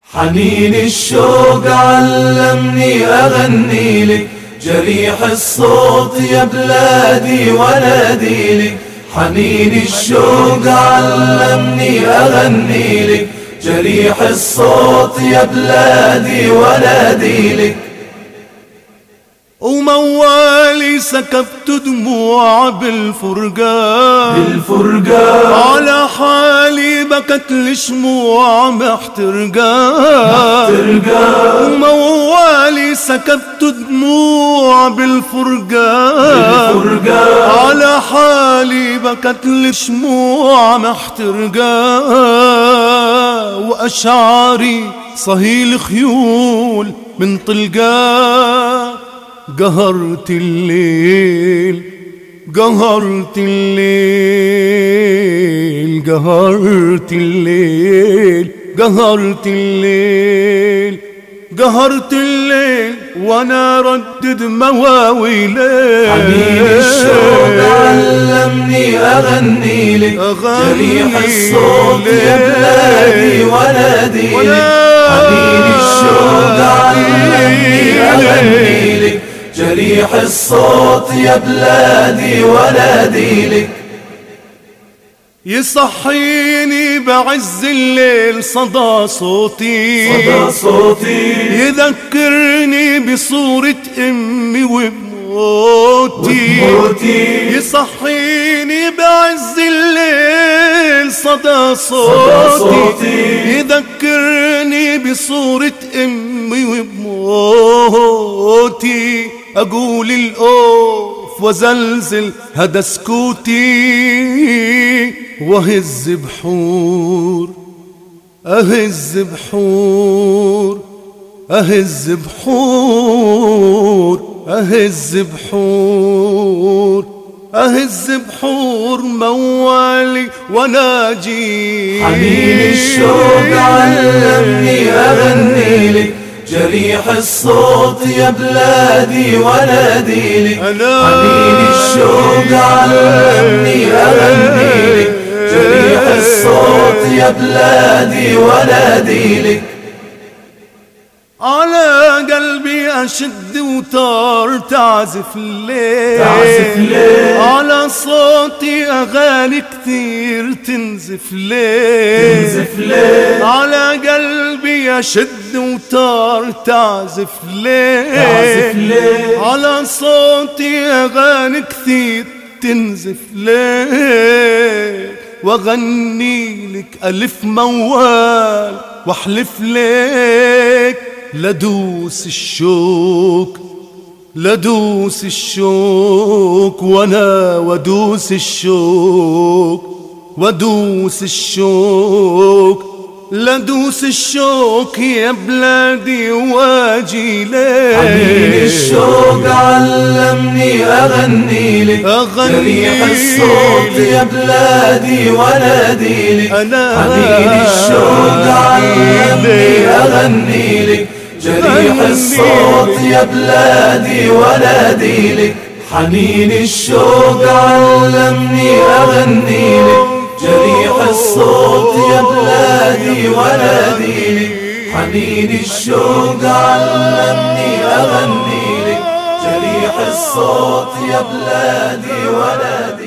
حنين الشوق علمني أغني لك، جريح الصوت يا بلادي ونادي لك. حنين الشوق علمني أغني لك، جريح الصوت يا بلادي ونادي لك. وموالي سكبت دموع بالفرقان على حالي بكت الشموع محترقان. وموالي سكبت دموع بالفرقان على حالي بكت الشموع محترقان. وأشعاري صهيل خيول من طلقان. قهرت الليل قهرت الليل قهرت الليل قهرت الليل قهرت الليل وانا ردد مواويلي. حنين الشوق علمني اغني لك، جريح الصوت يا بلادي ونادي لك. حنين الشوق علمني اغني لك، جريح الصوت يا بلادي ونادي لك. يصحيني بعز الليل صدى صوتي يذكرني بصورة أمي وبموتي. يصحيني بعز الليل صدى صوتي يذكرني بصورة أمي وبموتي. أقول الأوف وزلزل هدى سكوتي، وهز بحور أهز بحور أهز بحور أهز بحور أهز بحور موالي وناجي. حنين الشوق علمني أغني لك، جريح الصوت يا بلادي ونادي لك. حنين الشوق علمني أغني لك، جريح الصوت يا بلادي ونادي لك. على قلبي أشد وتار تعزف الليل على صوتي أغاني كثير تنزف ليل. على قلبي أشد وتار تعزف ليل على صوتي أغاني كثير تنزف ليل. وأغني لك ألف موال واحلف لك لدوس الشوك لدوس الشوك وانا ودوس الشوك ودوس الشوك لدوس الشوك يا بلادي واجي لك. حنين الشوق علمني أغني لك، جريح الصوت يا بلادي ونادي لك. حنين الشوق علمني أغني لك، جريح الصوت يا بلادي ونادي لك. حنين الشوق علمني أغني لك، جريح الصوت يا بلادي ونادي لك. حنين الشوق علمني أغني لك، جريح الصوت يا بلادي ونادي لك.